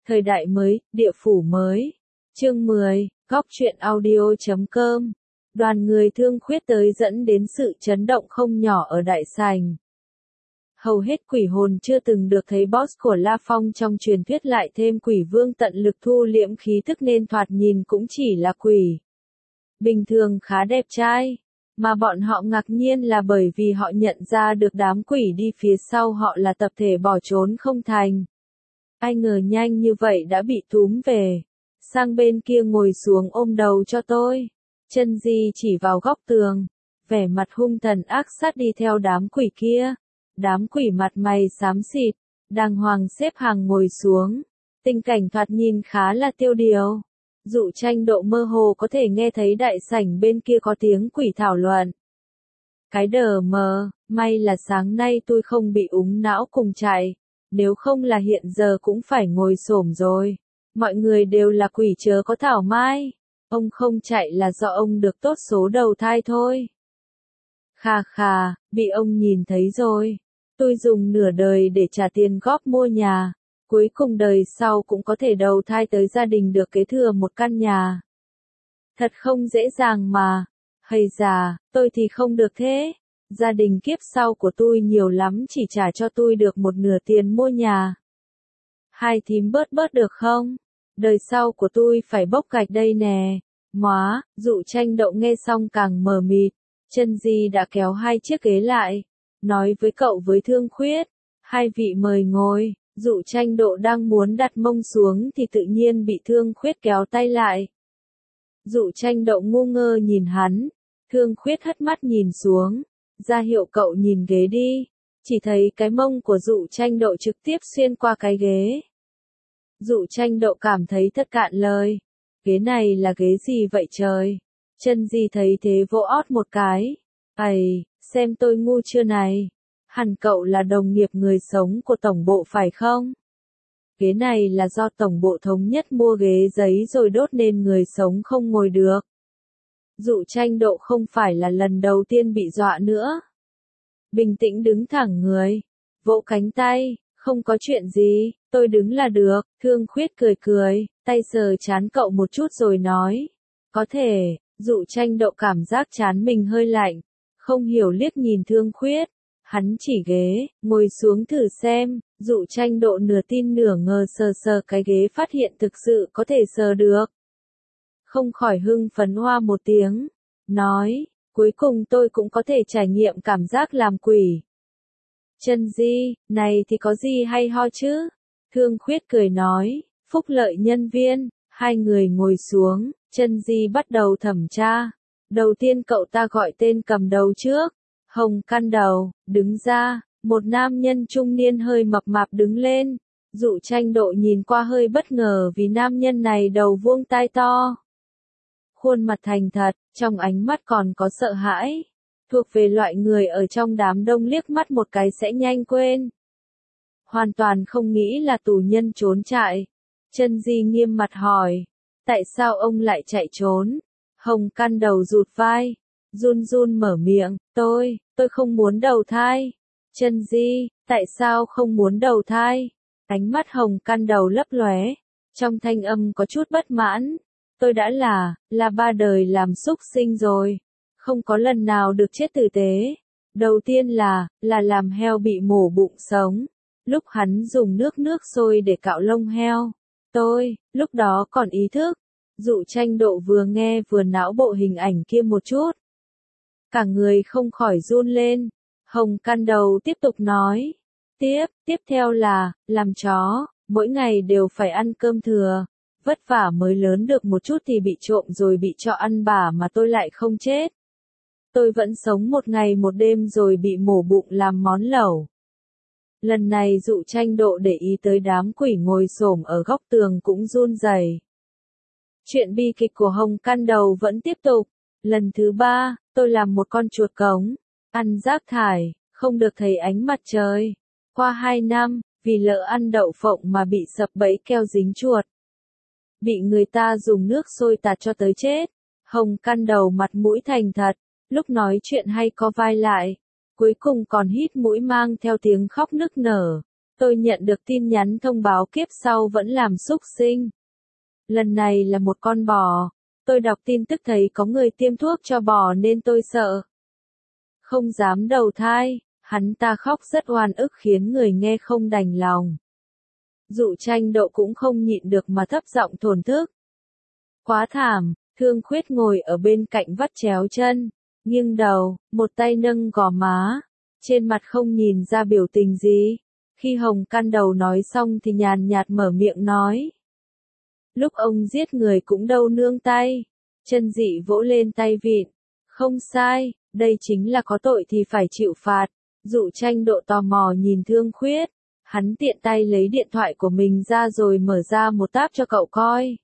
Thời đại mới, địa phủ mới. Chương 10, góc truyện audio.com. Đoàn người Thương Khuyết tới dẫn đến sự chấn động không nhỏ ở đại sảnh. Hầu hết quỷ hồn chưa từng được thấy boss của La Phong trong truyền thuyết lại thêm quỷ vương tận lực thu liễm khí tức nên thoạt nhìn cũng chỉ là quỷ bình thường khá đẹp trai. Mà bọn họ ngạc nhiên là bởi vì họ nhận ra được đám quỷ đi phía sau họ là tập thể bỏ trốn không thành. Ai ngờ nhanh như vậy đã bị túm về. Sang bên kia ngồi xuống ôm đầu cho tôi. Chân Di chỉ vào góc tường. Vẻ mặt hung thần ác sát đi theo đám quỷ kia. Đám quỷ mặt mày xám xịt, đàng hoàng xếp hàng ngồi xuống. Tình cảnh thoạt nhìn khá là tiêu điều. Dụ Tranh Độ mơ hồ có thể nghe thấy đại sảnh bên kia có tiếng quỷ thảo luận. Cái đờ mờ, may là sáng nay tôi không bị úng não cùng chạy. Nếu không là hiện giờ cũng phải ngồi xổm rồi. Mọi người đều là quỷ chớ có thảo mai. Ông không chạy là do ông được tốt số đầu thai thôi. Khà khà, bị ông nhìn thấy rồi. Tôi dùng nửa đời để trả tiền góp mua nhà. Cuối cùng đời sau cũng có thể đầu thai tới gia đình được kế thừa một căn nhà. Thật không dễ dàng mà. Hay già, tôi thì không được thế. Gia đình kiếp sau của tôi nhiều lắm chỉ trả cho tôi được một nửa tiền mua nhà. Hai thím bớt được không? Đời sau của tôi phải bốc gạch đây nè. Móa, Dụ Tranh Độ nghe xong càng mờ mịt. Chân Di đã kéo hai chiếc ghế lại. Nói với cậu với Thương Khuyết. Hai vị mời ngồi. Dụ Tranh Độ đang muốn đặt mông xuống thì tự nhiên bị Thương Khuyết kéo tay lại. Dụ Tranh Độ ngu ngơ nhìn hắn. Thương Khuyết hất mắt nhìn xuống. Ra hiệu cậu nhìn ghế đi. Chỉ thấy cái mông của Dụ Tranh Độ trực tiếp xuyên qua cái ghế. Dụ Tranh Độ cảm thấy thất cạn lời. Ghế này là ghế gì vậy trời? Chân Di thấy thế vỗ ót một cái. Ầy, xem tôi ngu chưa này? Hẳn cậu là đồng nghiệp người sống của tổng bộ phải không? Ghế này là do tổng bộ thống nhất mua ghế giấy rồi đốt nên người sống không ngồi được. Dụ Tranh Độ không phải là lần đầu tiên bị dọa nữa. Bình tĩnh đứng thẳng người. Vỗ cánh tay. Không có chuyện gì, tôi đứng là được. Thương Khuyết cười cười, tay sờ trán cậu một chút rồi nói. Có thể. Dụ Tranh Độ cảm giác trán mình hơi lạnh. Không hiểu liếc nhìn Thương Khuyết. Hắn chỉ ghế, ngồi xuống thử xem. Dụ Tranh Độ nửa tin nửa ngờ sờ cái ghế phát hiện thực sự có thể sờ được. Không khỏi hưng phấn hoa một tiếng. Nói, cuối cùng tôi cũng có thể trải nghiệm cảm giác làm quỷ. Chân Di, này thì có gì hay ho chứ? Thương Khuyết cười nói, phúc lợi nhân viên. Hai người ngồi xuống, Chân Di bắt đầu thẩm tra. Đầu tiên cậu ta gọi tên cầm đầu trước. Hồng Căn Đầu, đứng ra. Một nam nhân trung niên hơi mập mạp đứng lên. Dụ Tranh Độ nhìn qua hơi bất ngờ vì nam nhân này đầu vuông tai to. Khuôn mặt thành thật, trong ánh mắt còn có sợ hãi. Thuộc về loại người ở trong đám đông liếc mắt một cái sẽ nhanh quên. Hoàn toàn không nghĩ là tù nhân trốn chạy. Chân Di nghiêm mặt hỏi. Tại sao ông lại chạy trốn? Hồng Căn Đầu rụt vai. Run run mở miệng. Tôi không muốn đầu thai. Chân Di, tại sao không muốn đầu thai? Ánh mắt Hồng Căn Đầu lấp lóe. Trong thanh âm có chút bất mãn. Tôi đã là 3 đời làm súc sinh rồi. Không có lần nào được chết tử tế. Đầu tiên là làm heo bị mổ bụng sống. Lúc hắn dùng nước sôi để cạo lông heo. Tôi, lúc đó còn ý thức. Dụ Tranh Độ vừa nghe vừa não bộ hình ảnh kia một chút. Cả người không khỏi run lên. Hồng Căn Đầu tiếp tục nói. Tiếp theo là, làm chó, mỗi ngày đều phải ăn cơm thừa. Vất vả mới lớn được một chút thì bị trộm rồi bị cho ăn bả mà tôi lại không chết. Tôi vẫn sống một ngày một đêm rồi bị mổ bụng làm món lẩu. Lần này Dụ Tranh Độ để ý tới đám quỷ ngồi xổm ở góc tường cũng run rẩy. Chuyện bi kịch của Hồng Căn Đầu vẫn tiếp tục. Lần thứ 3, tôi làm một con chuột cống, ăn rác thải, không được thấy ánh mặt trời. Qua 2 năm, vì lỡ ăn đậu phộng mà bị sập bẫy keo dính chuột. Bị người ta dùng nước sôi tạt cho tới chết. Hồng Căn Đầu mặt mũi thành thật, lúc nói chuyện hay co vai lại. Cuối cùng còn hít mũi mang theo tiếng khóc nức nở. Tôi nhận được tin nhắn thông báo kiếp sau vẫn làm súc sinh. Lần này là một con bò. Tôi đọc tin tức thấy có người tiêm thuốc cho bò nên tôi sợ. Không dám đầu thai, hắn ta khóc rất oan ức khiến người nghe không đành lòng. Dụ Tranh Độ cũng không nhịn được mà thấp giọng thổn thức. Quá thảm, Thương Khuyết ngồi ở bên cạnh vắt chéo chân, nghiêng đầu, một tay nâng gò má, trên mặt không nhìn ra biểu tình gì. Khi Hồng Căn Đầu nói xong thì nhàn nhạt mở miệng nói. Lúc ông giết người cũng đâu nương tay. Chân Dị vỗ lên tay vịn. Không sai, đây chính là có tội thì phải chịu phạt. Dụ Tranh Độ tò mò nhìn Thương Khuyết. Hắn tiện tay lấy điện thoại của mình ra rồi mở ra một tab cho cậu coi.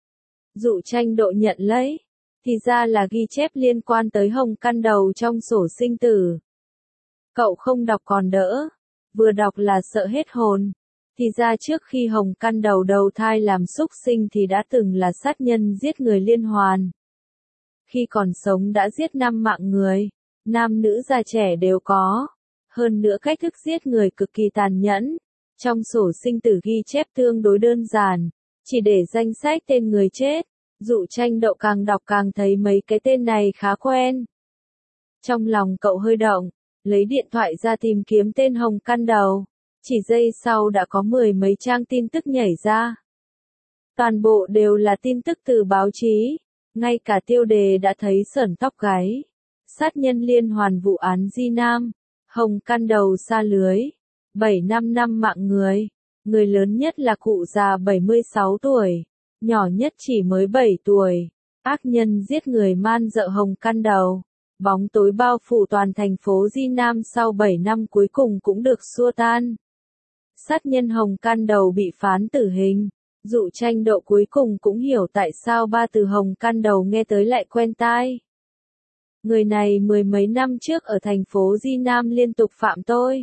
Dụ Tranh Độ nhận lấy. Thì ra là ghi chép liên quan tới Hồng Căn Đầu trong sổ sinh tử. Cậu không đọc còn đỡ. Vừa đọc là sợ hết hồn. Thì ra trước khi Hồng Căn Đầu đầu thai làm súc sinh thì đã từng là sát nhân giết người liên hoàn. Khi còn sống đã giết 5 mạng người. Nam nữ già trẻ đều có. Hơn nữa cách thức giết người cực kỳ tàn nhẫn. Trong sổ sinh tử ghi chép tương đối đơn giản. Chỉ để danh sách tên người chết. Dụ Tranh Độ càng đọc càng thấy mấy cái tên này khá quen. Trong lòng cậu hơi động. Lấy điện thoại ra tìm kiếm tên Hồng Căn Đầu. Chỉ giây sau đã có 10 mấy trang tin tức nhảy ra. Toàn bộ đều là tin tức từ báo chí. Ngay cả tiêu đề đã thấy sởn tóc gáy. Sát nhân liên hoàn vụ án Di Nam. Hồng Căn Đầu sa lưới. 7-5 năm mạng người. Người lớn nhất là cụ già 76 tuổi. Nhỏ nhất chỉ mới 7 tuổi. Ác nhân giết người man dợ Hồng Căn Đầu. Bóng tối bao phủ toàn thành phố Di Nam sau 7 năm cuối cùng cũng được xua tan. Sát nhân Hồng Căn Đầu bị phán tử hình. Dụ Tranh Độ cuối cùng cũng hiểu tại sao ba từ Hồng Căn Đầu nghe tới lại quen tai. Người này 10 mấy năm trước ở thành phố Di Nam liên tục phạm tội.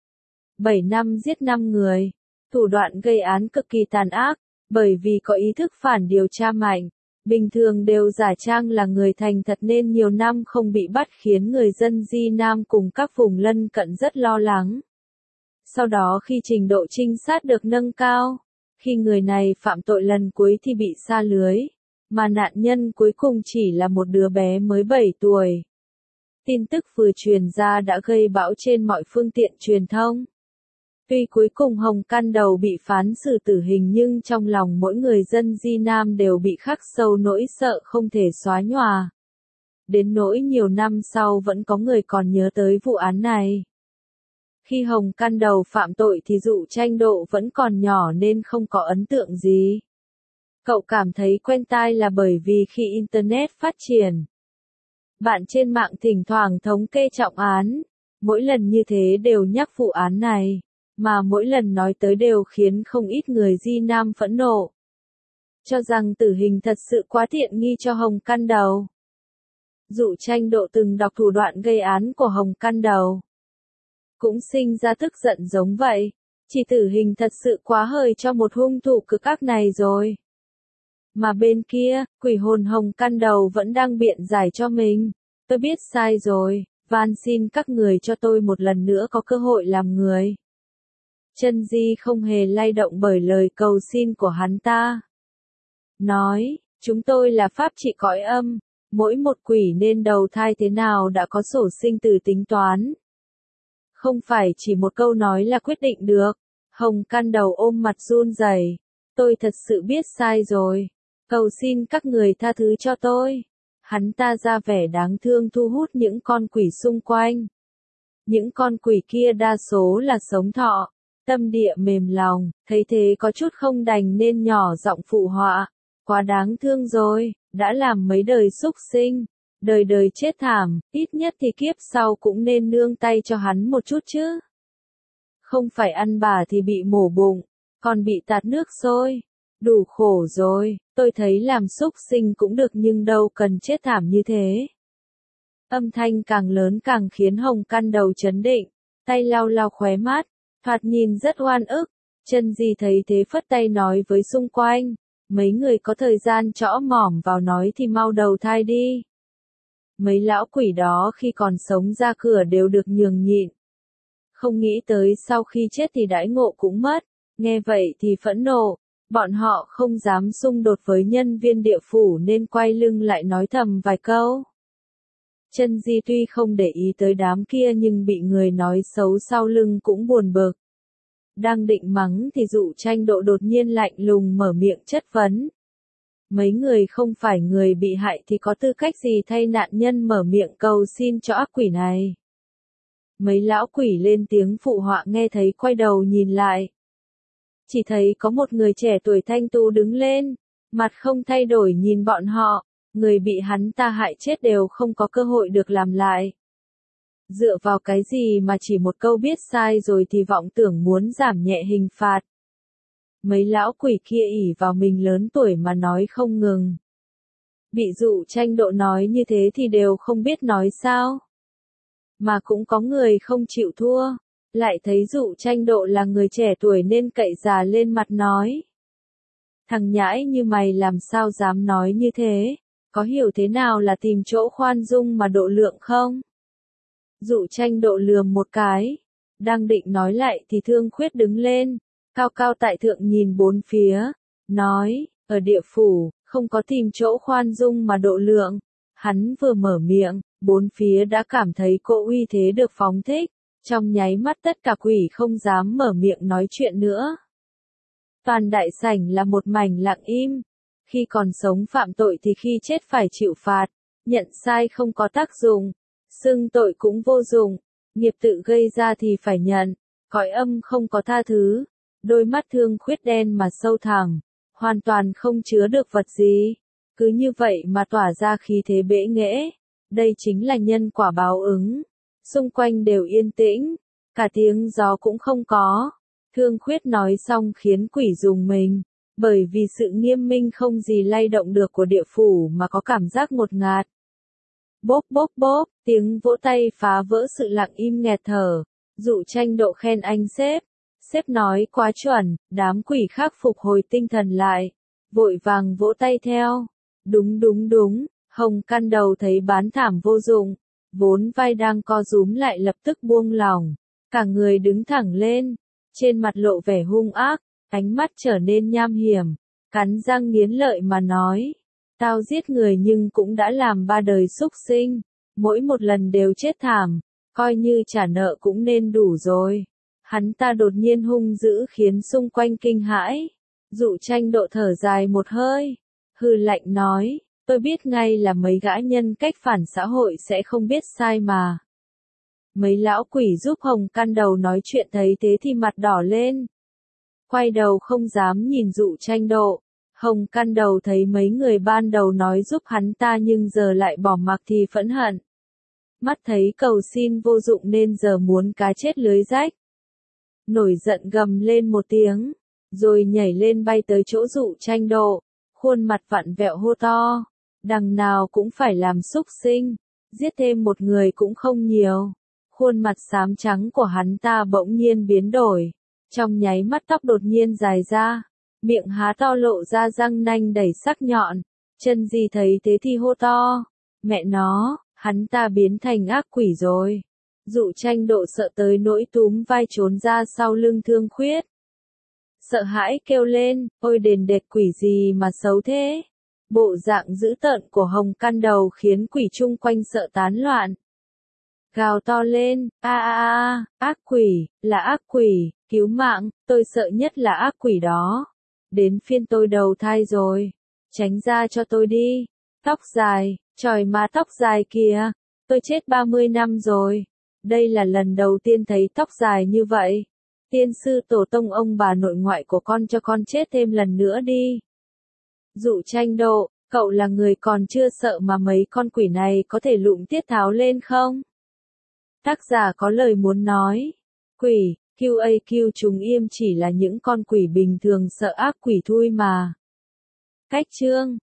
7 năm giết 5 người. Thủ đoạn gây án cực kỳ tàn ác, bởi vì có ý thức phản điều tra mạnh. Bình thường đều giả trang là người thành thật nên nhiều năm không bị bắt khiến người dân Di Nam cùng các vùng lân cận rất lo lắng. Sau đó khi trình độ trinh sát được nâng cao, khi người này phạm tội lần cuối thì bị sa lưới, mà nạn nhân cuối cùng chỉ là một đứa bé mới 7 tuổi. Tin tức vừa truyền ra đã gây bão trên mọi phương tiện truyền thông. Tuy cuối cùng Hồng Căn Đầu bị phán xử tử hình nhưng trong lòng mỗi người dân Di Nam đều bị khắc sâu nỗi sợ không thể xóa nhòa. Đến nỗi nhiều năm sau vẫn có người còn nhớ tới vụ án này. Khi Hồng Căn Đầu phạm tội thì Dụ Tranh Độ vẫn còn nhỏ nên không có ấn tượng gì. Cậu cảm thấy quen tai là bởi vì khi Internet phát triển, bạn trên mạng thỉnh thoảng thống kê trọng án, mỗi lần như thế đều nhắc vụ án này. Mà mỗi lần nói tới đều khiến không ít người Di Nam phẫn nộ. Cho rằng tử hình thật sự quá tiện nghi cho Hồng Căn Đầu. Dụ Tranh Độ từng đọc thủ đoạn gây án của Hồng Căn Đầu. Cũng sinh ra tức giận giống vậy. Chỉ tử hình thật sự quá hời cho một hung thủ cực ác này rồi. Mà bên kia, quỷ hồn Hồng Căn Đầu vẫn đang biện giải cho mình. Tôi biết sai rồi, van xin các người cho tôi một lần nữa có cơ hội làm người. Chân Di không hề lay động bởi lời cầu xin của hắn ta. Nói, chúng tôi là pháp trị cõi âm, mỗi một quỷ nên đầu thai thế nào đã có sổ sinh tử tính toán. Không phải chỉ một câu nói là quyết định được. Hồng Căn Đầu ôm mặt run rẩy. Tôi thật sự biết sai rồi. Cầu xin các người tha thứ cho tôi. Hắn ta ra vẻ đáng thương thu hút những con quỷ xung quanh. Những con quỷ kia đa số là sống thọ. Tâm địa mềm lòng, thấy thế có chút không đành nên nhỏ giọng phụ họa. Quá đáng thương rồi, đã làm mấy đời súc sinh. Đời đời chết thảm, ít nhất thì kiếp sau cũng nên nương tay cho hắn một chút chứ. Không phải ăn bà thì bị mổ bụng, còn bị tạt nước sôi. Đủ khổ rồi, tôi thấy làm súc sinh cũng được nhưng đâu cần chết thảm như thế. Âm thanh càng lớn càng khiến Hồng Căn Đầu chấn định, tay lau lau khóe mắt, thoạt nhìn rất oan ức. Chân Di thấy thế phất tay nói với xung quanh, mấy người có thời gian trõ mỏm vào nói thì mau đầu thai đi. Mấy lão quỷ đó khi còn sống ra cửa đều được nhường nhịn. Không nghĩ tới sau khi chết thì đãi ngộ cũng mất, nghe vậy thì phẫn nộ, bọn họ không dám xung đột với nhân viên địa phủ nên quay lưng lại nói thầm vài câu. Chân Di tuy không để ý tới đám kia nhưng bị người nói xấu sau lưng cũng buồn bực. Đang định mắng thì Dụ Tranh Độ đột nhiên lạnh lùng mở miệng chất vấn. Mấy người không phải người bị hại thì có tư cách gì thay nạn nhân mở miệng cầu xin cho ác quỷ này. Mấy lão quỷ lên tiếng phụ họa nghe thấy quay đầu nhìn lại. Chỉ thấy có một người trẻ tuổi thanh tú đứng lên, mặt không thay đổi nhìn bọn họ, người bị hắn ta hại chết đều không có cơ hội được làm lại. Dựa vào cái gì mà chỉ một câu biết sai rồi thì vọng tưởng muốn giảm nhẹ hình phạt. Mấy lão quỷ kia ỷ vào mình lớn tuổi mà nói không ngừng. Bị Dụ Tranh Độ nói như thế thì đều không biết nói sao. Mà cũng có người không chịu thua, lại thấy Dụ Tranh Độ là người trẻ tuổi nên cậy già lên mặt nói. Thằng nhãi như mày làm sao dám nói như thế, có hiểu thế nào là tìm chỗ khoan dung mà độ lượng không? Dụ Tranh Độ lườm một cái, đang định nói lại thì Thương Khuyết đứng lên, cao cao tại thượng nhìn bốn phía, nói, ở địa phủ, không có tìm chỗ khoan dung mà độ lượng. Hắn vừa mở miệng, bốn phía đã cảm thấy cỗ uy thế được phóng thích, trong nháy mắt tất cả quỷ không dám mở miệng nói chuyện nữa. Toàn đại sảnh là một mảnh lặng im, khi còn sống phạm tội thì khi chết phải chịu phạt, nhận sai không có tác dụng, xưng tội cũng vô dụng, nghiệp tự gây ra thì phải nhận, cõi âm không có tha thứ. Đôi mắt Thương Khuyết đen mà sâu thẳm, hoàn toàn không chứa được vật gì, cứ như vậy mà tỏa ra khí thế bẽ nghễ, đây chính là nhân quả báo ứng. Xung quanh đều yên tĩnh, cả tiếng gió cũng không có. Thương Khuyết nói xong khiến quỷ rùng mình, bởi vì sự nghiêm minh không gì lay động được của địa phủ mà có cảm giác ngột ngạt. Bốp bốp bốp, tiếng vỗ tay phá vỡ sự lặng im nghẹt thở. Dụ Tranh Độ khen anh sếp. Sếp nói quá chuẩn, đám quỷ khác phục hồi tinh thần lại, vội vàng vỗ tay theo. Đúng đúng đúng, Hồng Căn Đầu thấy bán thảm vô dụng, vốn vai đang co rúm lại lập tức buông lỏng, cả người đứng thẳng lên, trên mặt lộ vẻ hung ác, ánh mắt trở nên nham hiểm, cắn răng nghiến lợi mà nói, tao giết người nhưng cũng đã làm 3 đời súc sinh, mỗi một lần đều chết thảm, coi như trả nợ cũng nên đủ rồi. Hắn ta đột nhiên hung dữ khiến xung quanh kinh hãi. Dụ Tranh Độ thở dài một hơi, hừ lạnh nói, tôi biết ngay là mấy gã nhân cách phản xã hội sẽ không biết sai mà. Mấy lão quỷ giúp Hồng Căn Đầu nói chuyện thấy thế thì mặt đỏ lên. Quay đầu không dám nhìn Dụ Tranh Độ. Hồng Căn Đầu thấy mấy người ban đầu nói giúp hắn ta nhưng giờ lại bỏ mặc thì phẫn hận. Mắt thấy cầu xin vô dụng nên giờ muốn cá chết lưới rách. Nổi giận gầm lên một tiếng, rồi nhảy lên bay tới chỗ Dụ Tranh Độ, khuôn mặt vặn vẹo hô to, đằng nào cũng phải làm súc sinh, giết thêm một người cũng không nhiều. Khuôn mặt xám trắng của hắn ta bỗng nhiên biến đổi, trong nháy mắt tóc đột nhiên dài ra, miệng há to lộ ra răng nanh đầy sắc nhọn. Chân Di thấy thế thì hô to, mẹ nó, hắn ta biến thành ác quỷ rồi. Dụ Tranh Độ sợ tới nỗi túm vai trốn ra sau lưng Thương Khuyết. Sợ hãi kêu lên, ôi đền đệt quỷ gì mà xấu thế. Bộ dạng dữ tợn của Hồng Căn Đầu khiến quỷ chung quanh sợ tán loạn. Gào to lên, ác quỷ, là ác quỷ, cứu mạng, tôi sợ nhất là ác quỷ đó. Đến phiên tôi đầu thai rồi, tránh ra cho tôi đi. Tóc dài, trời mà tóc dài kìa, tôi chết 30 năm rồi. Đây là lần đầu tiên thấy tóc dài như vậy. Tiên sư tổ tông ông bà nội ngoại của con cho con chết thêm lần nữa đi. Dụ Tranh Độ, cậu là người còn chưa sợ mà mấy con quỷ này có thể lụm tiết tháo lên không? Tác giả có lời muốn nói. Quỷ, QAQ chúng im chỉ là những con quỷ bình thường sợ ác quỷ thui mà. Cách chương